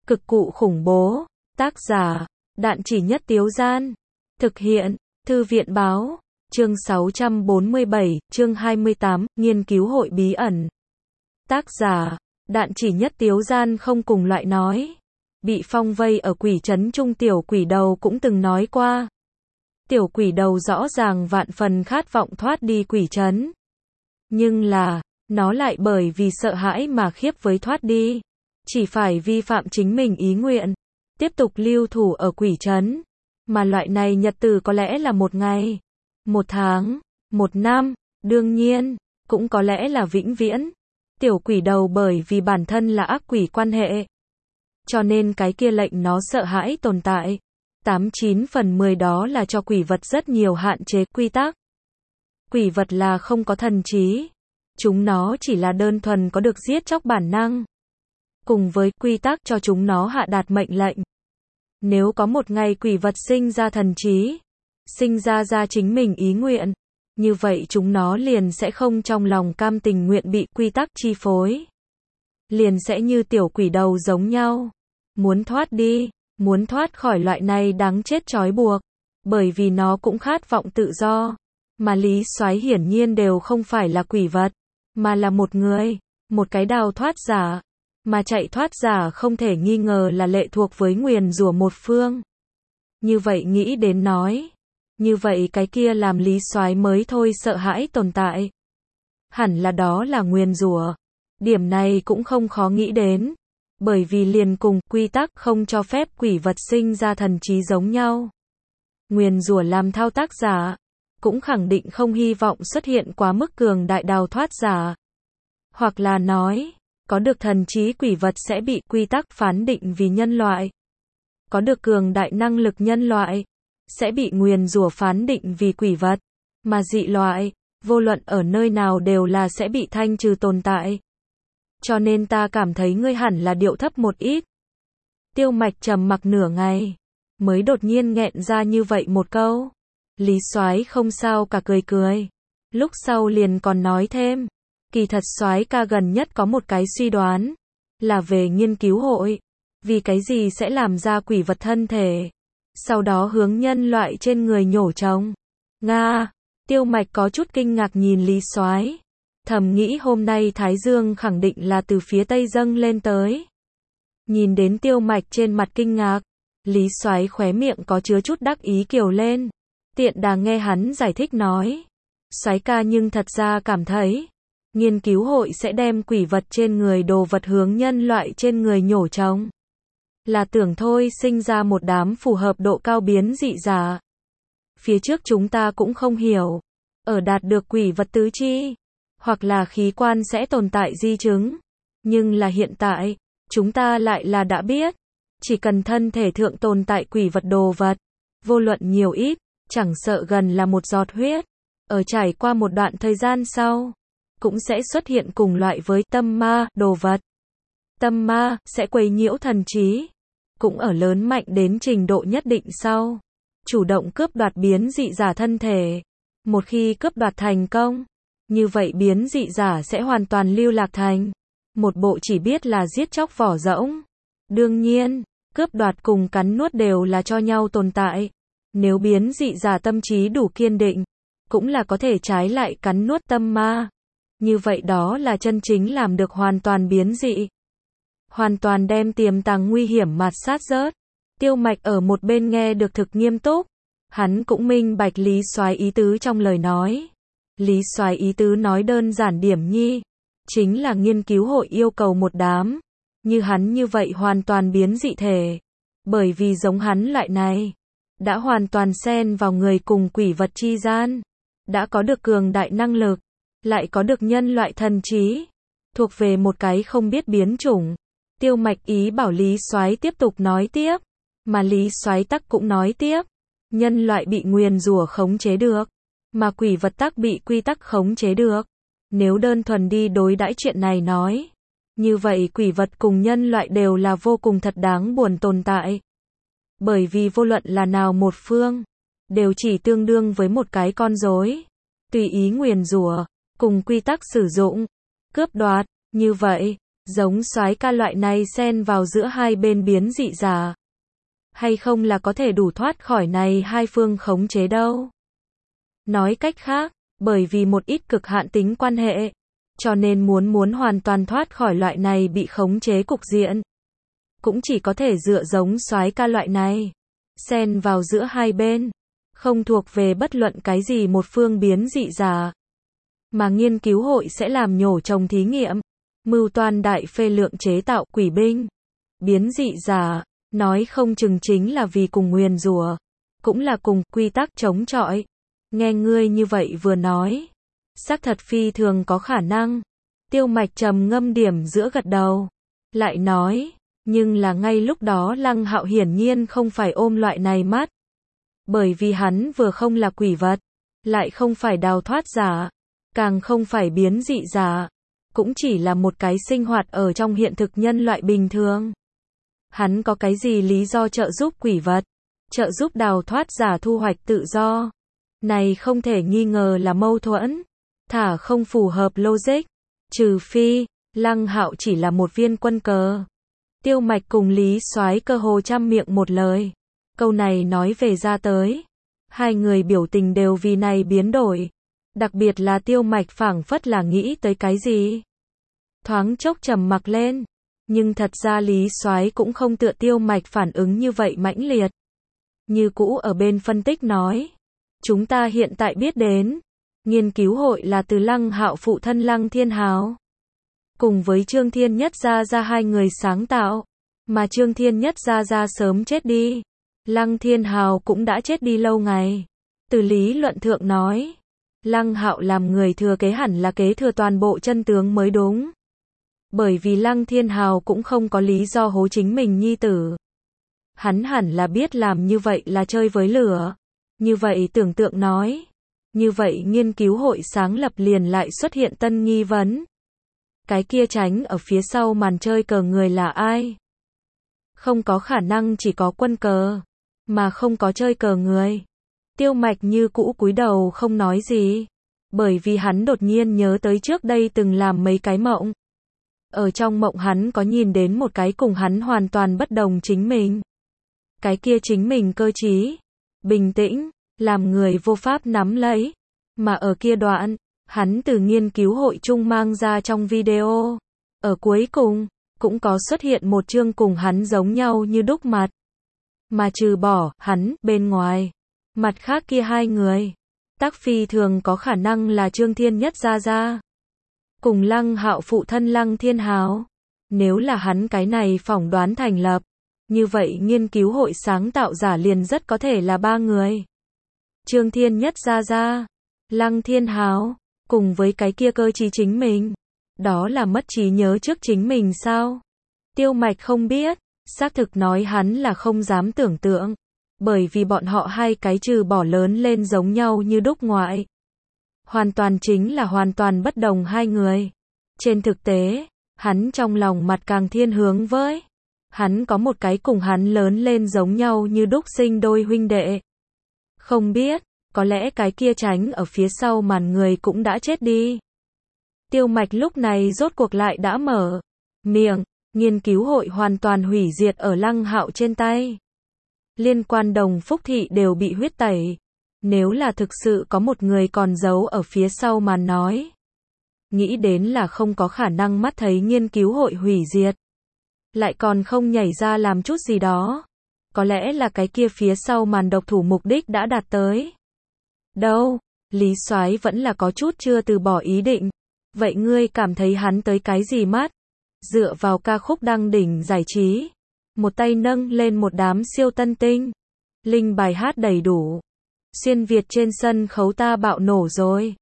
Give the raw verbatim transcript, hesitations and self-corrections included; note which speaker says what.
Speaker 1: Cực cụ khủng bố. Tác giả, Đạn Chỉ Nhất Tiếu Gian. Thực hiện, Thư viện Báo. Chương sáu trăm bốn mươi bảy, chương hai mươi tám, nghiên cứu hội bí ẩn. Tác giả, Đạn Chỉ Nhất Tiếu Gian không cùng loại nói. Bị phong vây ở quỷ trấn trung tiểu quỷ đầu cũng từng nói qua. Tiểu quỷ đầu rõ ràng vạn phần khát vọng thoát đi quỷ trấn. Nhưng là, nó lại bởi vì sợ hãi mà khiếp với thoát đi. Chỉ phải vi phạm chính mình ý nguyện. Tiếp tục lưu thủ ở quỷ trấn. Mà loại này nhật tử có lẽ là một ngày, một tháng, một năm, đương nhiên, cũng có lẽ là vĩnh viễn. Tiểu quỷ đầu bởi vì bản thân là ác quỷ quan hệ. Cho nên cái kia lệnh nó sợ hãi tồn tại. Tám chín phần mười đó là cho quỷ vật rất nhiều hạn chế quy tắc. Quỷ vật là không có thần trí. Chúng nó chỉ là đơn thuần có được giết chóc bản năng. Cùng với quy tắc cho chúng nó hạ đạt mệnh lệnh. Nếu có một ngày quỷ vật sinh ra thần trí, sinh ra ra chính mình ý nguyện, như vậy chúng nó liền sẽ không trong lòng cam tình nguyện bị quy tắc chi phối. Liền sẽ như tiểu quỷ đầu giống nhau. Muốn thoát đi, muốn thoát khỏi loại này đáng chết trói buộc. Bởi vì nó cũng khát vọng tự do. Mà Lý Soái hiển nhiên đều không phải là quỷ vật, mà là một người, một cái đào thoát giả. Mà chạy thoát giả không thể nghi ngờ là lệ thuộc với nguyền rủa một phương. Như vậy nghĩ đến nói. Như vậy cái kia làm Lý Soái mới thôi sợ hãi tồn tại. Hẳn là đó là nguyền rủa. Điểm này cũng không khó nghĩ đến. Bởi vì liền cùng quy tắc không cho phép quỷ vật sinh ra thần trí giống nhau. Nguyền rủa làm thao tác giả. Cũng khẳng định không hy vọng xuất hiện quá mức cường đại đào thoát giả. Hoặc là nói. Có được thần trí quỷ vật sẽ bị quy tắc phán định vì nhân loại. Có được cường đại năng lực nhân loại, sẽ bị nguyền rủa phán định vì quỷ vật. Mà dị loại, vô luận ở nơi nào đều là sẽ bị thanh trừ tồn tại. Cho nên ta cảm thấy ngươi hẳn là điệu thấp một ít. Tiêu Mạch trầm mặc nửa ngày, mới đột nhiên nghẹn ra như vậy một câu. Lý Soái không sao cả cười cười. Lúc sau liền còn nói thêm. Kỳ thật Soái ca gần nhất có một cái suy đoán, là về nghiên cứu hội, vì cái gì sẽ làm ra quỷ vật thân thể, sau đó hướng nhân loại trên người nhổ trống. Nga, Tiêu Mạch có chút kinh ngạc nhìn Lý Soái, thầm nghĩ hôm nay Thái Dương khẳng định là từ phía Tây dâng lên tới. Nhìn đến Tiêu Mạch trên mặt kinh ngạc, Lý Soái khóe miệng có chứa chút đắc ý kiều lên, tiện đà nghe hắn giải thích nói. Soái ca nhưng thật ra cảm thấy, nghiên cứu hội sẽ đem quỷ vật trên người đồ vật hướng nhân loại trên người nhổ trống. Là tưởng thôi sinh ra một đám phù hợp độ cao biến dị giả. Phía trước chúng ta cũng không hiểu. Ở đạt được quỷ vật tứ chi, hoặc là khí quan sẽ tồn tại di chứng. Nhưng là hiện tại, chúng ta lại là đã biết. Chỉ cần thân thể thượng tồn tại quỷ vật đồ vật, vô luận nhiều ít, chẳng sợ gần là một giọt huyết. Ở trải qua một đoạn thời gian sau, cũng sẽ xuất hiện cùng loại với tâm ma, đồ vật. Tâm ma, sẽ quấy nhiễu thần trí. Cũng ở lớn mạnh đến trình độ nhất định sau. Chủ động cướp đoạt biến dị giả thân thể. Một khi cướp đoạt thành công, như vậy biến dị giả sẽ hoàn toàn lưu lạc thành. Một bộ chỉ biết là giết chóc vỏ rỗng. Đương nhiên, cướp đoạt cùng cắn nuốt đều là cho nhau tồn tại. Nếu biến dị giả tâm trí đủ kiên định, cũng là có thể trái lại cắn nuốt tâm ma. Như vậy đó là chân chính làm được hoàn toàn biến dị. Hoàn toàn đem tiềm tàng nguy hiểm mạt sát rớt. Tiêu Mạch ở một bên nghe được thực nghiêm túc. Hắn cũng minh bạch Lý Soái ý tứ trong lời nói. Lý Soái ý tứ nói đơn giản điểm nhi. Chính là nghiên cứu hội yêu cầu một đám. Như hắn như vậy hoàn toàn biến dị thể. Bởi vì giống hắn loại này. Đã hoàn toàn xen vào người cùng quỷ vật chi gian. Đã có được cường đại năng lực. Lại có được nhân loại thần trí, thuộc về một cái không biết biến chủng. Tiêu Mạch ý bảo Lý Soái tiếp tục nói tiếp, mà Lý Soái tắc cũng nói tiếp. Nhân loại bị nguyền rủa khống chế được, mà quỷ vật tắc bị quy tắc khống chế được. Nếu đơn thuần đi đối đãi chuyện này nói, như vậy quỷ vật cùng nhân loại đều là vô cùng thật đáng buồn tồn tại. Bởi vì vô luận là nào một phương, đều chỉ tương đương với một cái con rối, tùy ý nguyền rủa. Cùng quy tắc sử dụng, cướp đoạt, như vậy, Giống soái ca loại này xen vào giữa hai bên biến dị giả. Hay không là có thể đủ thoát khỏi này hai phương khống chế đâu. Nói cách khác, bởi vì một ít cực hạn tính quan hệ, cho nên muốn muốn hoàn toàn thoát khỏi loại này bị khống chế cục diện, cũng chỉ có thể dựa giống soái ca loại này, xen vào giữa hai bên, không thuộc về bất luận cái gì một phương biến dị giả. Mà nghiên cứu hội sẽ làm nhổ trồng thí nghiệm, mưu toan đại phê lượng chế tạo quỷ binh, biến dị giả, nói không chừng chính là vì cùng nguyền rủa, cũng là cùng quy tắc chống chọi. Nghe ngươi như vậy vừa nói, xác thật phi thường có khả năng. Tiêu Mạch trầm ngâm điểm giữa gật đầu, lại nói, nhưng là ngay lúc đó Lăng Hạo hiển nhiên không phải ôm loại này mắt, bởi vì hắn vừa không là quỷ vật, lại không phải đào thoát giả, càng không phải biến dị giả, cũng chỉ là một cái sinh hoạt ở trong hiện thực nhân loại bình thường. Hắn có cái gì lý do trợ giúp quỷ vật, trợ giúp đào thoát giả thu hoạch tự do? Này không thể nghi ngờ là mâu thuẫn, thả không phù hợp logic, trừ phi, Lăng Hạo chỉ là một viên quân cờ. Tiêu Mạch cùng Lý Soái cơ hồ trăm miệng một lời. Câu này nói về ra tới, hai người biểu tình đều vì này biến đổi. Đặc biệt là Tiêu Mạch phảng phất là nghĩ tới cái gì. Thoáng chốc trầm mặc lên, nhưng thật ra Lý Soái cũng không tựa Tiêu Mạch phản ứng như vậy mãnh liệt. Như cũ ở bên phân tích nói, chúng ta hiện tại biết đến, nghiên cứu hội là từ Lăng Hạo phụ thân Lăng Thiên Hào, cùng với Trương Thiên Nhất Gia Gia hai người sáng tạo, mà Trương Thiên Nhất Gia Gia sớm chết đi, Lăng Thiên Hào cũng đã chết đi lâu ngày. Từ lý luận thượng nói, Lăng Hạo làm người thừa kế hẳn là kế thừa toàn bộ chân tướng mới đúng. Bởi vì Lăng Thiên Hào cũng không có lý do hố chính mình nhi tử. Hắn hẳn là biết làm như vậy là chơi với lửa. Như vậy tưởng tượng nói, như vậy nghiên cứu hội sáng lập liền lại xuất hiện tân nghi vấn. Cái kia tránh ở phía sau màn chơi cờ người là ai? Không có khả năng chỉ có quân cờ, mà không có chơi cờ người. Tiêu Mạch như cũ cúi đầu không nói gì, bởi vì hắn đột nhiên nhớ tới trước đây từng làm mấy cái mộng. Ở trong mộng hắn có nhìn đến một cái cùng hắn hoàn toàn bất đồng chính mình. Cái kia chính mình cơ trí, bình tĩnh, làm người vô pháp nắm lấy. Mà ở kia đoạn, hắn từ nghiên cứu hội chung mang ra trong video. Ở cuối cùng, cũng có xuất hiện một chương cùng hắn giống nhau như đúc mặt. Mà trừ bỏ hắn bên ngoài, mặt khác kia hai người, tác phi thường có khả năng là Trương Thiên Nhất Gia Gia, cùng Lăng Hạo phụ thân Lăng Thiên Hào. Nếu là hắn cái này phỏng đoán thành lập, như vậy nghiên cứu hội sáng tạo giả liền rất có thể là ba người. Trương Thiên Nhất Gia Gia, Lăng Thiên Hào, cùng với cái kia cơ trí chính mình. Đó là mất trí nhớ trước chính mình sao? Tiêu Mạch không biết, xác thực nói hắn là không dám tưởng tượng. Bởi vì bọn họ hai cái trừ bỏ lớn lên giống nhau như đúc ngoại, hoàn toàn chính là hoàn toàn bất đồng hai người. Trên thực tế, hắn trong lòng mặt càng thiên hướng với, hắn có một cái cùng hắn lớn lên giống nhau như đúc sinh đôi huynh đệ. Không biết, có lẽ cái kia tránh ở phía sau màn người cũng đã chết đi. Tiêu Mạch lúc này rốt cuộc lại đã mở miệng, nghiên cứu hội hoàn toàn hủy diệt ở Lăng Hạo trên tay. Liên quan Đồng Phúc Thị đều bị huyết tẩy. Nếu là thực sự có một người còn giấu ở phía sau màn nói, nghĩ đến là không có khả năng mắt thấy nghiên cứu hội hủy diệt, lại còn không nhảy ra làm chút gì đó. Có lẽ là cái kia phía sau màn độc thủ mục đích đã đạt tới. Đâu, Lý Soái vẫn là có chút chưa từ bỏ ý định. Vậy ngươi cảm thấy hắn tới cái gì mắt? Dựa vào ca khúc đăng đỉnh giải trí, một tay nâng lên một đám siêu tân tinh, linh bài hát đầy đủ. Xuyên Việt trên sân khấu ta bạo nổ rồi.